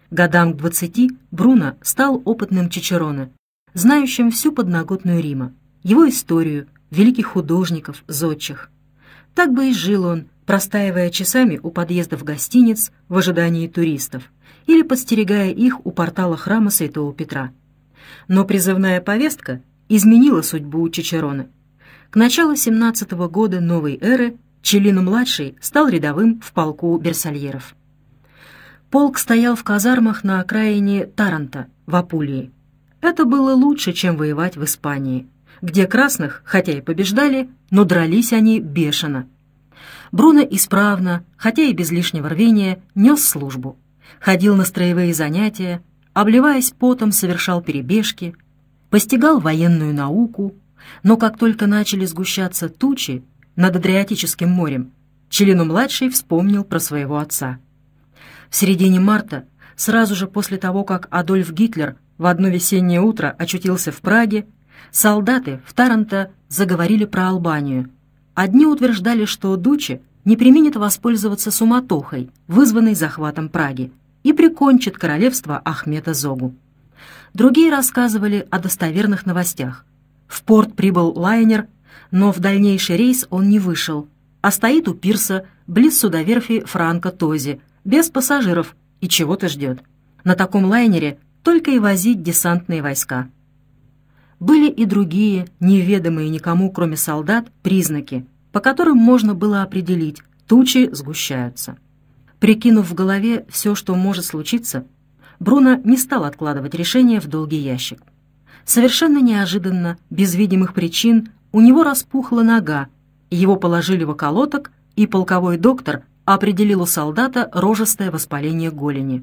Годам к 20 Бруно стал опытным чичероне, знающим всю подноготную Рима, его историю, великих художников, зодчих. Так бы и жил он, простаивая часами у подъездов гостиниц в ожидании туристов или подстерегая их у портала храма Святого Петра. Но призывная повестка изменила судьбу Чичероне. К началу 17-го года новой эры Челлино-младший стал рядовым в полку берсальеров. Полк стоял в казармах на окраине Таранто, в Апулии. Это было лучше, чем воевать в Испании, где красных, хотя и побеждали, но дрались они бешено. Бруно исправно, хотя и без лишнего рвения, нес службу. Ходил на строевые занятия, обливаясь потом, совершал перебежки, постигал военную науку, но как только начали сгущаться тучи над Адриатическим морем, Челлино-младший вспомнил про своего отца. В середине марта, сразу же после того, как Адольф Гитлер в одно весеннее утро очутился в Праге, солдаты в Таранто заговорили про Албанию. Одни утверждали, что Дуччи не преминет воспользоваться суматохой, вызванной захватом Праги, и прикончит королевство Ахмета Зогу. Другие рассказывали о достоверных новостях. В порт прибыл лайнер, но в дальнейший рейс он не вышел, а стоит у пирса близ судоверфи Франко Този, без пассажиров, и чего-то ждет. На таком лайнере только и возить десантные войска. Были и другие, неведомые никому, кроме солдат, признаки, по которым можно было определить, тучи сгущаются. Прикинув в голове все, что может случиться, Бруно не стал откладывать решение в долгий ящик. Совершенно неожиданно, без видимых причин, у него распухла нога, его положили в околоток, и полковой доктор определил у солдата рожистое воспаление голени.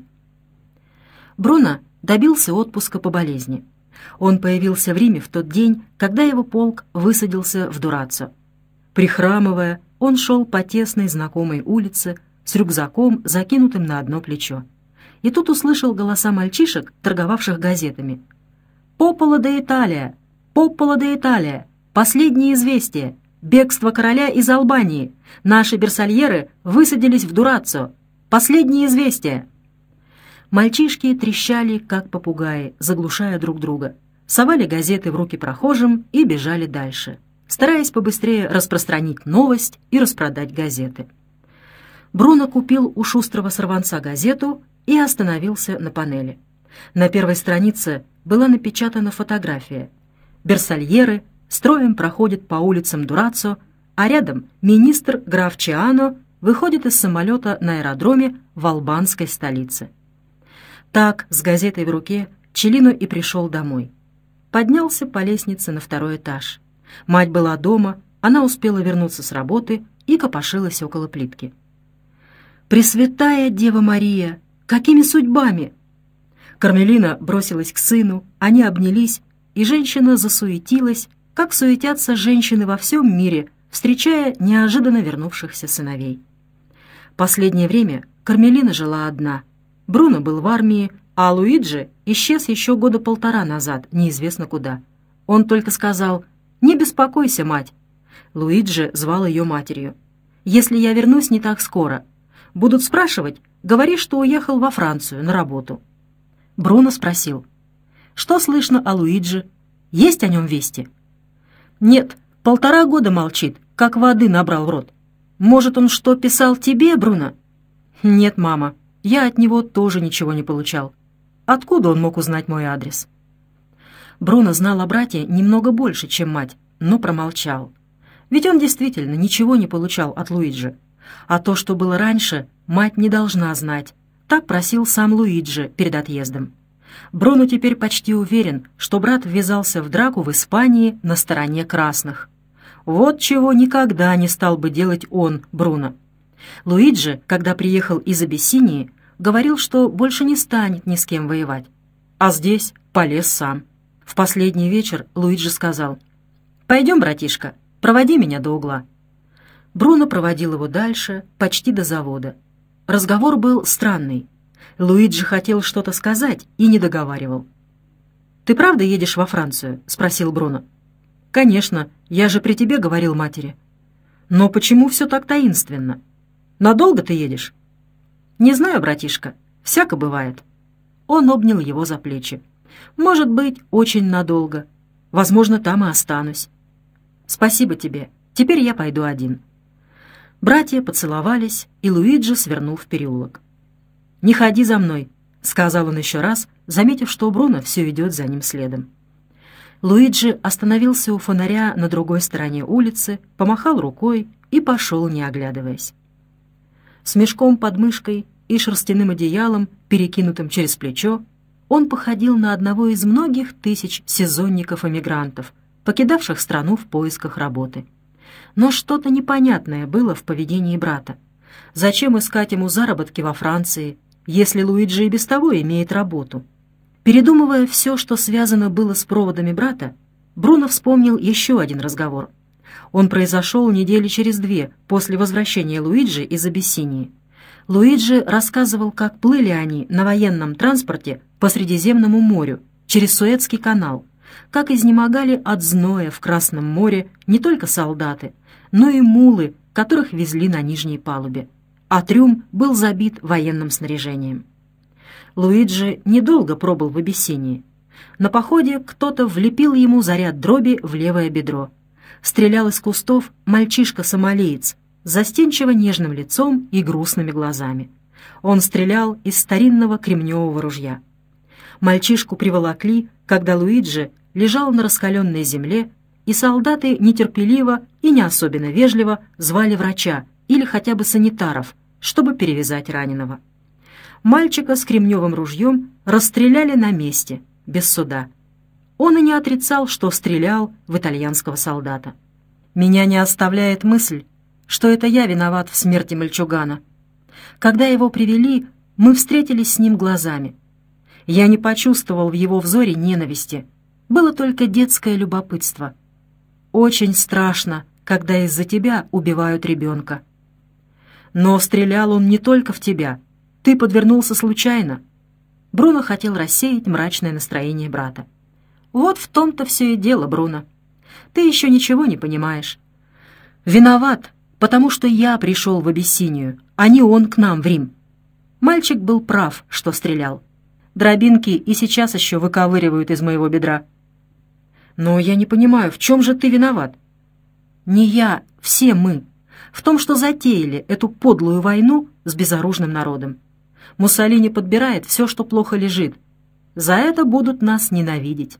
Бруно добился отпуска по болезни. Он появился в Риме в тот день, когда его полк высадился в Дураццо. Прихрамывая, он шел по тесной знакомой улице с рюкзаком, закинутым на одно плечо. И тут услышал голоса мальчишек, торговавших газетами. «Пополо де Италия! Пополо де Италия! Последние известия! Бегство короля из Албании! Наши берсальеры высадились в Дураццо! Последние известия!» Мальчишки трещали, как попугаи, заглушая друг друга, совали газеты в руки прохожим и бежали дальше, стараясь побыстрее распространить новость и распродать газеты. Бруно купил у шустрого сорванца газету и остановился на панели. На первой странице была напечатана фотография. Берсальеры строем проходят по улицам Дураццо, а рядом министр граф Чиано выходит из самолета на аэродроме в албанской столице. Так, с газетой в руке, Челлино и пришел домой. Поднялся по лестнице на второй этаж. Мать была дома, она успела вернуться с работы и копошилась около плитки. «Пресвятая Дева Мария! Какими судьбами?» Кармелина бросилась к сыну, они обнялись, и женщина засуетилась, как суетятся женщины во всем мире, встречая неожиданно вернувшихся сыновей. Последнее время Кармелина жила одна. Бруно был в армии, а Луиджи исчез еще года полтора назад, неизвестно куда. Он только сказал: «Не беспокойся, мать». Луиджи звал ее матерью. «Если я вернусь не так скоро, будут спрашивать, говори, что уехал во Францию на работу». Бруно спросил: «Что слышно о Луиджи? Есть о нем вести?» «Нет, 1,5 года молчит, как воды набрал в рот. Может, он что писал тебе, Бруно?» «Нет, мама, я от него тоже ничего не получал. Откуда он мог узнать мой адрес?» Бруно знал о брате немного больше, чем мать, но промолчал. Ведь он действительно ничего не получал от Луиджи. А то, что было раньше, мать не должна знать. Так просил сам Луиджи перед отъездом. Бруно теперь почти уверен, что брат ввязался в драку в Испании на стороне красных. Вот чего никогда не стал бы делать он, Бруно. Луиджи, когда приехал из Абиссинии, говорил, что больше не станет ни с кем воевать. А здесь полез сам. В последний вечер Луиджи сказал: «Пойдем, братишка, проводи меня до угла». Бруно проводил его дальше, почти до завода. Разговор был странный. Луиджи хотел что-то сказать и не договаривал. «Ты правда едешь во Францию?» — спросил Бруно. «Конечно, я же при тебе говорил матери». «Но почему все так таинственно? Надолго ты едешь?» «Не знаю, братишка, всяко бывает». Он обнял его за плечи. «Может быть, очень надолго. Возможно, там и останусь. Спасибо тебе. Теперь я пойду один». Братья поцеловались, и Луиджи свернул в переулок. «Не ходи за мной», — сказал он еще раз, заметив, что Бруно все идет за ним следом. Луиджи остановился у фонаря на другой стороне улицы, помахал рукой и пошел, не оглядываясь. С мешком под мышкой и шерстяным одеялом, перекинутым через плечо, он походил на одного из многих тысяч сезонников-эмигрантов, покидавших страну в поисках работы. Но что-то непонятное было в поведении брата. Зачем искать ему заработки во Франции, если Луиджи и без того имеет работу? Передумывая все, что связано было с проводами брата, Бруно вспомнил еще один разговор. Он произошел недели через 2 после возвращения Луиджи из Абиссинии. Луиджи рассказывал, как плыли они на военном транспорте по Средиземному морю через Суэцкий канал, как изнемогали от зноя в Красном море не только солдаты, но и мулы, которых везли на нижней палубе, а трюм был забит военным снаряжением. Луиджи недолго пробыл в Абиссинии. На походе кто-то влепил ему заряд дроби в левое бедро. Стрелял из кустов мальчишка-сомалиец с застенчиво нежным лицом и грустными глазами. Он стрелял из старинного кремневого ружья. Мальчишку приволокли, когда Луиджи лежал на раскаленной земле, и солдаты нетерпеливо и не особенно вежливо звали врача или хотя бы санитаров, чтобы перевязать раненого. Мальчика с кремневым ружьем расстреляли на месте, без суда. Он и не отрицал, что стрелял в итальянского солдата. «Меня не оставляет мысль, что это я виноват в смерти мальчугана. Когда его привели, мы встретились с ним глазами. Я не почувствовал в его взоре ненависти. Было только детское любопытство. Очень страшно, когда из-за тебя убивают ребенка. Но стрелял он не только в тебя. Ты подвернулся случайно». Бруно хотел рассеять мрачное настроение брата. «Вот в том-то все и дело, Бруно. Ты еще ничего не понимаешь. Виноват, потому что я пришел в Абиссинию, а не он к нам в Рим. Мальчик был прав, что стрелял. Дробинки и сейчас еще выковыривают из моего бедра. Но я не понимаю, в чем же ты виноват? Не я, все мы. В том, что затеяли эту подлую войну с безоружным народом. Муссолини подбирает все, что плохо лежит. За это будут нас ненавидеть».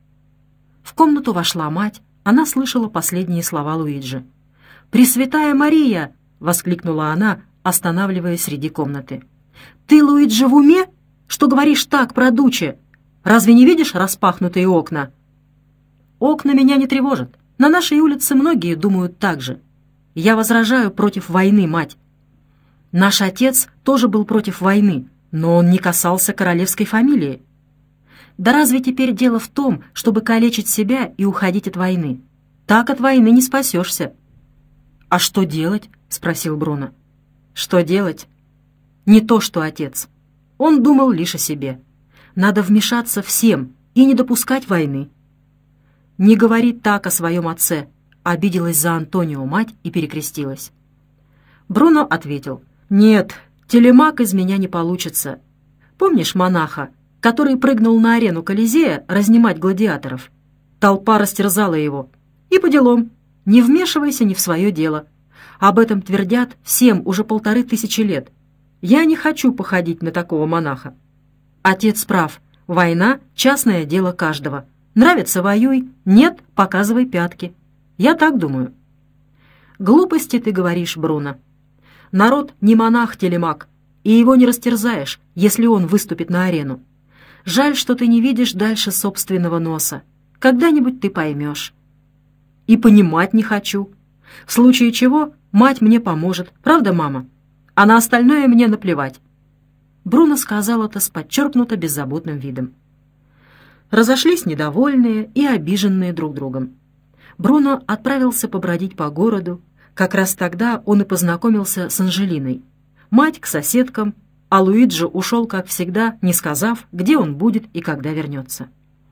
В комнату вошла мать, она слышала последние слова Луиджи. «Пресвятая Мария!» — воскликнула она, останавливаясь среди комнаты. «Ты, Луиджи, в уме? Что говоришь так про Дуче? Разве не видишь распахнутые окна?» «Окна меня не тревожат. На нашей улице многие думают так же. Я возражаю против войны, мать. Наш отец тоже был против войны, но он не касался королевской фамилии. Да разве теперь дело в том, чтобы калечить себя и уходить от войны? Так от войны не спасешься». «А что делать?» — спросил Бруно. «Что делать? Не то, что отец. Он думал лишь о себе. Надо вмешаться всем и не допускать войны». «Не говори так о своем отце», — обиделась за Антонио мать и перекрестилась. Бруно ответил: «Нет, телемак из меня не получится. Помнишь монаха, который прыгнул на арену Колизея разнимать гладиаторов? Толпа растерзала его. И по делам. Не вмешивайся не в свое дело. Об этом твердят всем уже 1500 лет. Я не хочу походить на такого монаха. Отец прав. Война — частное дело каждого. Нравится — воюй, нет — показывай пятки. Я так думаю». «Глупости ты говоришь, Бруно. Народ не монах-телемак, и его не растерзаешь, если он выступит на арену. Жаль, что ты не видишь дальше собственного носа. Когда-нибудь ты поймешь». «И понимать не хочу. В случае чего мать мне поможет, правда, мама? А на остальное мне наплевать». Бруно сказал это с подчеркнуто беззаботным видом. Разошлись недовольные и обиженные друг другом. Бруно отправился побродить по городу. Как раз тогда он и познакомился с Анжелиной. Мать к соседкам, а Луиджи ушел, как всегда, не сказав, где он будет и когда вернется.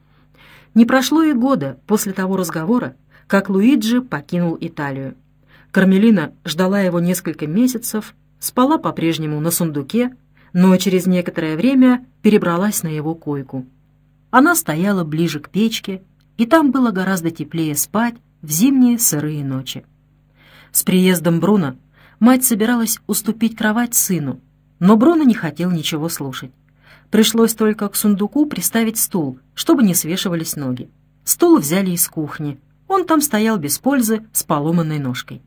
Не прошло и года после того разговора, как Луиджи покинул Италию. Кармелина ждала его несколько месяцев, спала по-прежнему на сундуке, но через некоторое время перебралась на его койку. Она стояла ближе к печке, и там было гораздо теплее спать в зимние сырые ночи. С приездом Бруно мать собиралась уступить кровать сыну, но Бруно не хотел ничего слушать. Пришлось только к сундуку приставить стул, чтобы не свешивались ноги. Стул взяли из кухни. Он там стоял без пользы с поломанной ножкой.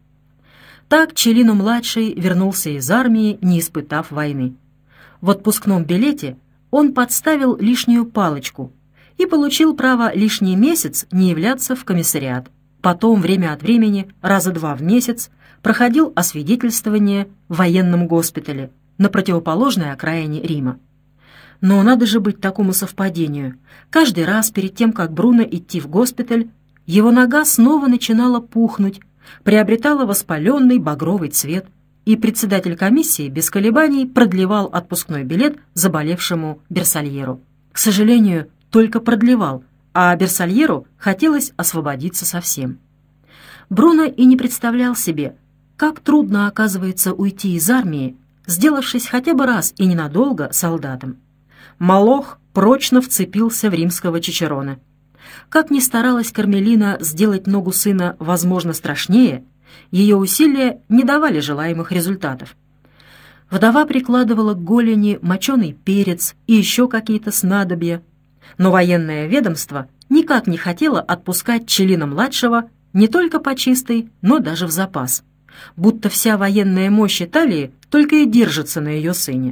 Так Челлино-младший вернулся из армии, не испытав войны. В отпускном билете он подставил лишнюю палочку и получил право лишний месяц не являться в комиссариат. Потом, время от времени, раза 2 в месяц, проходил освидетельствование в военном госпитале на противоположной окраине Рима. Но надо же быть такому совпадению. Каждый раз перед тем, как Бруно идти в госпиталь, его нога снова начинала пухнуть, приобретала воспаленный багровый цвет, и председатель комиссии без колебаний продлевал отпускной билет заболевшему Берсальеру. К сожалению, только продлевал, а Берсальеру хотелось освободиться совсем. Бруно и не представлял себе, как трудно оказывается уйти из армии, сделавшись хотя бы раз и ненадолго солдатом. Молох прочно вцепился в римского Чичерона. Как ни старалась Кармелина сделать ногу сына, возможно, страшнее, ее усилия не давали желаемых результатов. Вдова прикладывала к голени моченый перец и еще какие-то снадобья, но военное ведомство никак не хотело отпускать Челлино-младшего не только по чистой, но даже в запас, будто вся военная мощь Италии только и держится на ее сыне.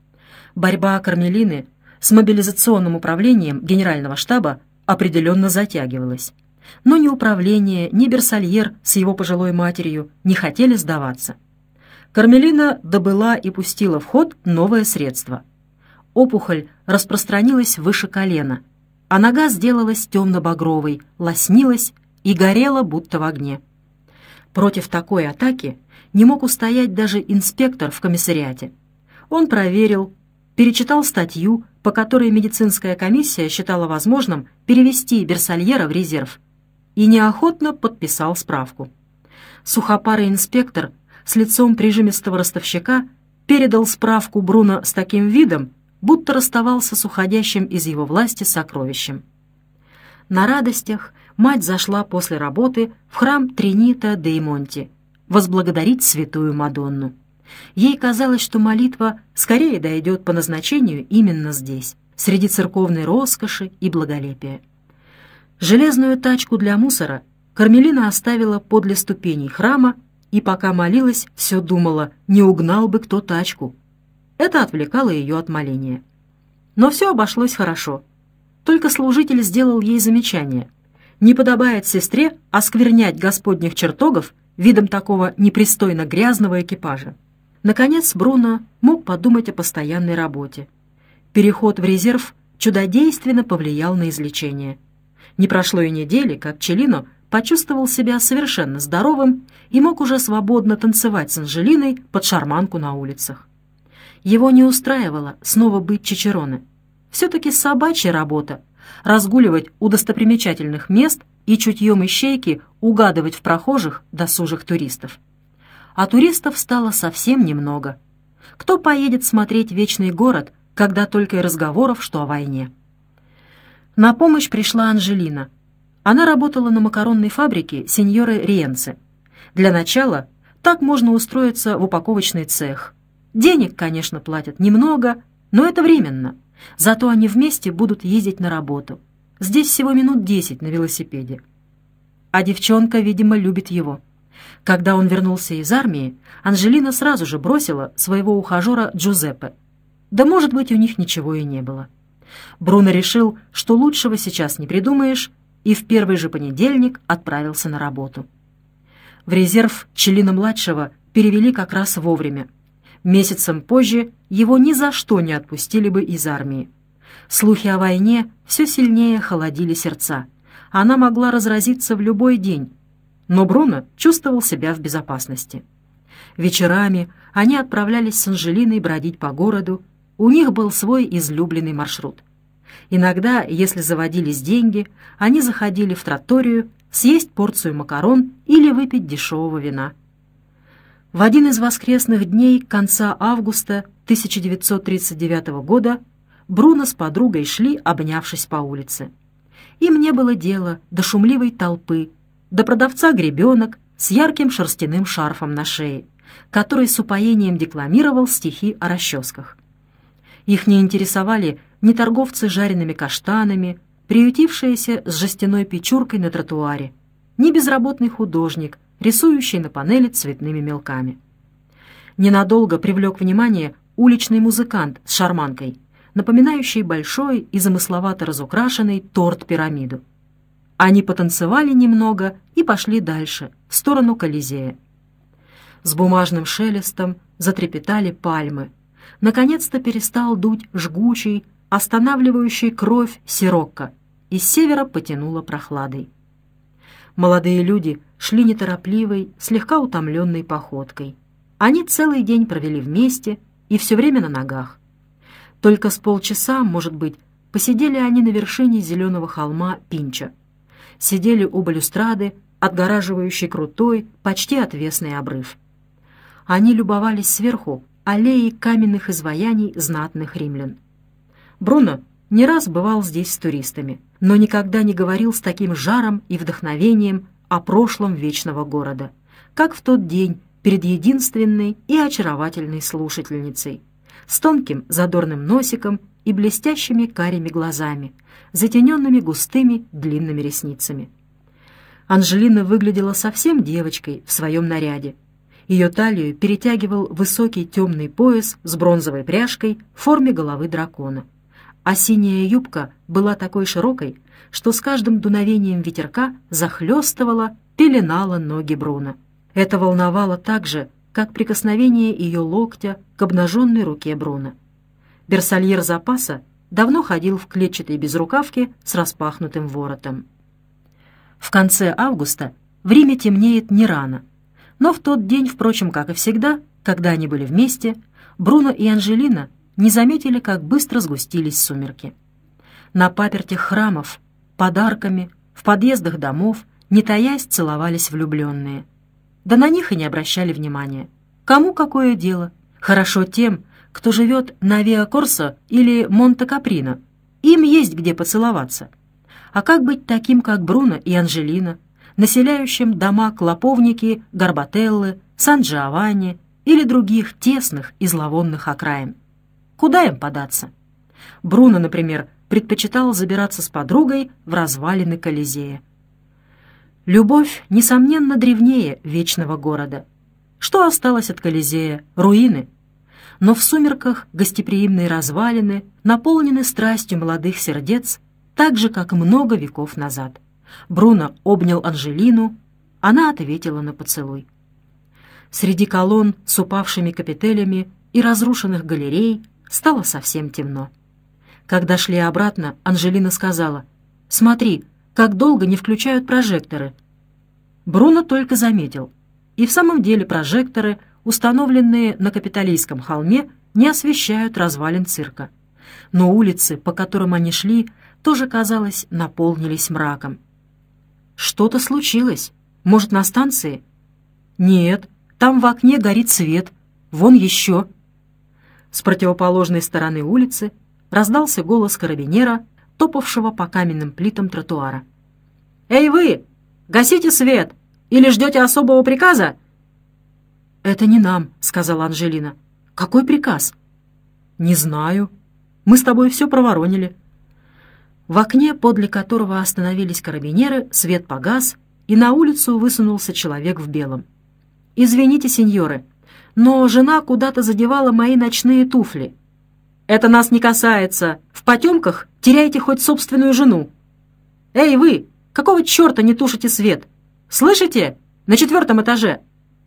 Борьба Кармелины с мобилизационным управлением генерального штаба определенно затягивалась, но ни управление, ни Берсальер с его пожилой матерью не хотели сдаваться. Кармелина добыла и пустила в ход новое средство. Опухоль распространилась выше колена, а нога сделалась темно-багровой, лоснилась и горела, будто в огне. Против такой атаки не мог устоять даже инспектор в комиссариате. Он проверил, перечитал статью, по которой медицинская комиссия считала возможным перевести Берсальера в резерв, и неохотно подписал справку. Сухопарый инспектор с лицом прижимистого ростовщика передал справку Бруно с таким видом, будто расставался с уходящим из его власти сокровищем. На радостях мать зашла после работы в храм Тринита деи Монти возблагодарить святую Мадонну. Ей казалось, что молитва скорее дойдет по назначению именно здесь, среди церковной роскоши и благолепия. Железную тачку для мусора Кармелина оставила подле ступеней храма и, пока молилась, все думала, не угнал бы кто тачку. Это отвлекало ее от моления. Но все обошлось хорошо. Только служитель сделал ей замечание. Не подобает сестре осквернять господних чертогов видом такого непристойно грязного экипажа. Наконец Бруно мог подумать о постоянной работе. Переход в резерв чудодейственно повлиял на излечение. Не прошло и недели, как Челлино почувствовал себя совершенно здоровым и мог уже свободно танцевать с Анжелиной под шарманку на улицах. Его не устраивало снова быть Чичероне. Все-таки собачья работа — разгуливать у достопримечательных мест и чутьем ищейки угадывать в прохожих досужих туристов. А туристов стало совсем немного. Кто поедет смотреть вечный город, когда только и разговоров, что о войне? На помощь пришла Анжелина. Она работала на макаронной фабрике сеньоры Риенце. Для начала так можно устроиться в упаковочный цех. Денег, конечно, платят немного, но это временно. Зато они вместе будут ездить на работу. Здесь всего минут 10 на велосипеде. А девчонка, видимо, любит его. Когда он вернулся из армии, Анжелина сразу же бросила своего ухажера Джузеппе. Да, может быть, у них ничего и не было. Бруно решил, что лучшего сейчас не придумаешь, и в первый же понедельник отправился на работу. В резерв Челлино-младшего перевели как раз вовремя. Месяцем позже его ни за что не отпустили бы из армии. Слухи о войне все сильнее холодили сердца. Она могла разразиться в любой день. Но Бруно чувствовал себя в безопасности. Вечерами они отправлялись с Анжелиной бродить по городу. У них был свой излюбленный маршрут. Иногда, если заводились деньги, они заходили в тратторию съесть порцию макарон или выпить дешевого вина. В один из воскресных дней конца августа 1939 года Бруно с подругой шли, обнявшись по улице. Им не было дела до шумливой толпы, до продавца гребенок с ярким шерстяным шарфом на шее, который с упоением декламировал стихи о расческах. Их не интересовали ни торговцы жареными каштанами, приютившиеся с жестяной печуркой на тротуаре, ни безработный художник, рисующий на панели цветными мелками. Ненадолго привлек внимание уличный музыкант с шарманкой, напоминающий большой и замысловато разукрашенный торт-пирамиду. Они потанцевали немного и пошли дальше, в сторону Колизея. С бумажным шелестом затрепетали пальмы. Наконец-то перестал дуть жгучий, останавливающий кровь сирокко, и с севера потянуло прохладой. Молодые люди шли неторопливой, слегка утомленной походкой. Они целый день провели вместе и все время на ногах. Только с полчаса, может быть, посидели они на вершине зеленого холма Пинча. Сидели у балюстрады, отгораживающей крутой, почти отвесный обрыв. Они любовались сверху аллеей каменных изваяний знатных римлян. Бруно не раз бывал здесь с туристами, но никогда не говорил с таким жаром и вдохновением о прошлом вечного города, как в тот день перед единственной и очаровательной слушательницей, с тонким задорным носиком и блестящими карими глазами, затененными густыми длинными ресницами. Анжелина выглядела совсем девочкой в своем наряде. Ее талию перетягивал высокий темный пояс с бронзовой пряжкой в форме головы дракона, а синяя юбка была такой широкой, что с каждым дуновением ветерка захлестывала, пеленала ноги Бруно. Это волновало так же, как прикосновение ее локтя к обнаженной руке Бруно. Берсальер запаса давно ходил в клетчатой безрукавке с распахнутым воротом. В конце августа в Риме темнеет не рано, но в тот день, впрочем, как и всегда, когда они были вместе, Бруно и Анжелина не заметили, как быстро сгустились сумерки. На папертях храмов, под арками, в подъездах домов, не таясь, целовались влюбленные. Да на них и не обращали внимания. Кому какое дело? Хорошо тем, кто живет на Виа-Корсо или Монте-Каприно. Им есть где поцеловаться. А как быть таким, как Бруно и Анжелина, населяющим дома Клоповники, Гарбателлы, Сан-Джованни или других тесных и зловонных окраин? Куда им податься? Бруно, например, предпочитал забираться с подругой в развалины Колизея. Любовь, несомненно, древнее вечного города. Что осталось от Колизея? Руины. Но в сумерках гостеприимные развалины наполнены страстью молодых сердец, так же, как много веков назад. Бруно обнял Анжелину, она ответила на поцелуй. Среди колонн с упавшими капителями и разрушенных галерей стало совсем темно. Когда шли обратно, Анжелина сказала: «Смотри, как долго не включают прожекторы». Бруно только заметил. И в самом деле прожекторы, установленные на Капитолийском холме, не освещают развалин цирка. Но улицы, по которым они шли, тоже, казалось, наполнились мраком. «Что-то случилось. Может, на станции?» «Нет, там в окне горит свет. Вон еще». С противоположной стороны улицы раздался голос карабинера, топавшего по каменным плитам тротуара. «Эй вы! Гасите свет! Или ждете особого приказа?» «Это не нам», — сказала Анжелина. «Какой приказ?» «Не знаю. Мы с тобой все проворонили». В окне, подле которого остановились карабинеры, свет погас, и на улицу высунулся человек в белом. «Извините, сеньоры, но жена куда-то задевала мои ночные туфли». «Это нас не касается. В потемках теряете хоть собственную жену». «Эй, вы! Какого черта не тушите свет? Слышите? На 4-м этаже!»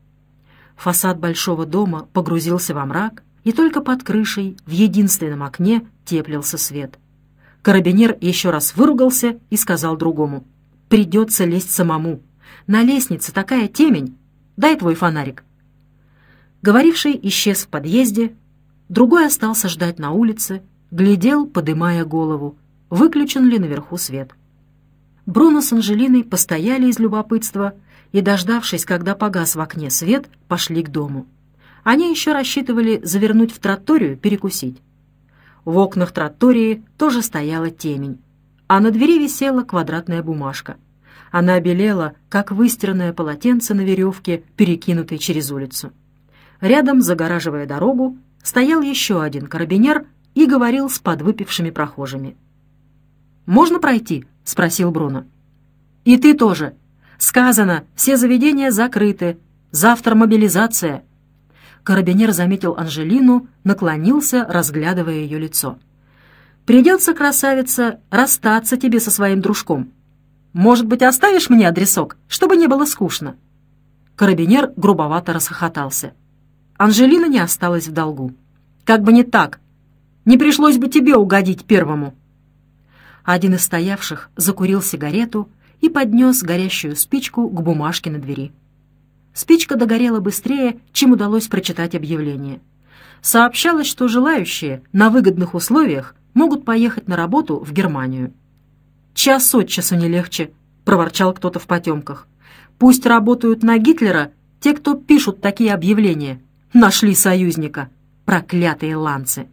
Фасад большого дома погрузился во мрак, и только под крышей, в единственном окне, теплился свет. Карабинер еще раз выругался и сказал другому: «Придется лезть самому. На лестнице такая темень. Дай твой фонарик». Говоривший исчез в подъезде, другой остался ждать на улице, глядел, подымая голову, выключен ли наверху свет. Бруно с Анжелиной постояли из любопытства и, дождавшись, когда погас в окне свет, пошли к дому. Они еще рассчитывали завернуть в тратторию перекусить. В окнах траттории тоже стояла темень, а на двери висела квадратная бумажка. Она белела, как выстиранное полотенце на веревке, перекинутой через улицу. Рядом, загораживая дорогу, стоял еще один карабинер и говорил с подвыпившими прохожими. «Можно пройти?» — спросил Бруно. «И ты тоже. Сказано, все заведения закрыты. Завтра мобилизация». Карабинер заметил Анжелину, наклонился, разглядывая ее лицо. «Придется, красавица, расстаться тебе со своим дружком. Может быть, оставишь мне адресок, чтобы не было скучно?» Карабинер грубовато расхохотался. Анжелина не осталась в долгу. «Как бы не так. Не пришлось бы тебе угодить первому». Один из стоявших закурил сигарету и поднес горящую спичку к бумажке на двери. Спичка догорела быстрее, чем удалось прочитать объявление. Сообщалось, что желающие на выгодных условиях могут поехать на работу в Германию. «Час от часу не легче», — проворчал кто-то в потемках. «Пусть работают на Гитлера те, кто пишут такие объявления. Нашли союзника. Проклятые ланцы!»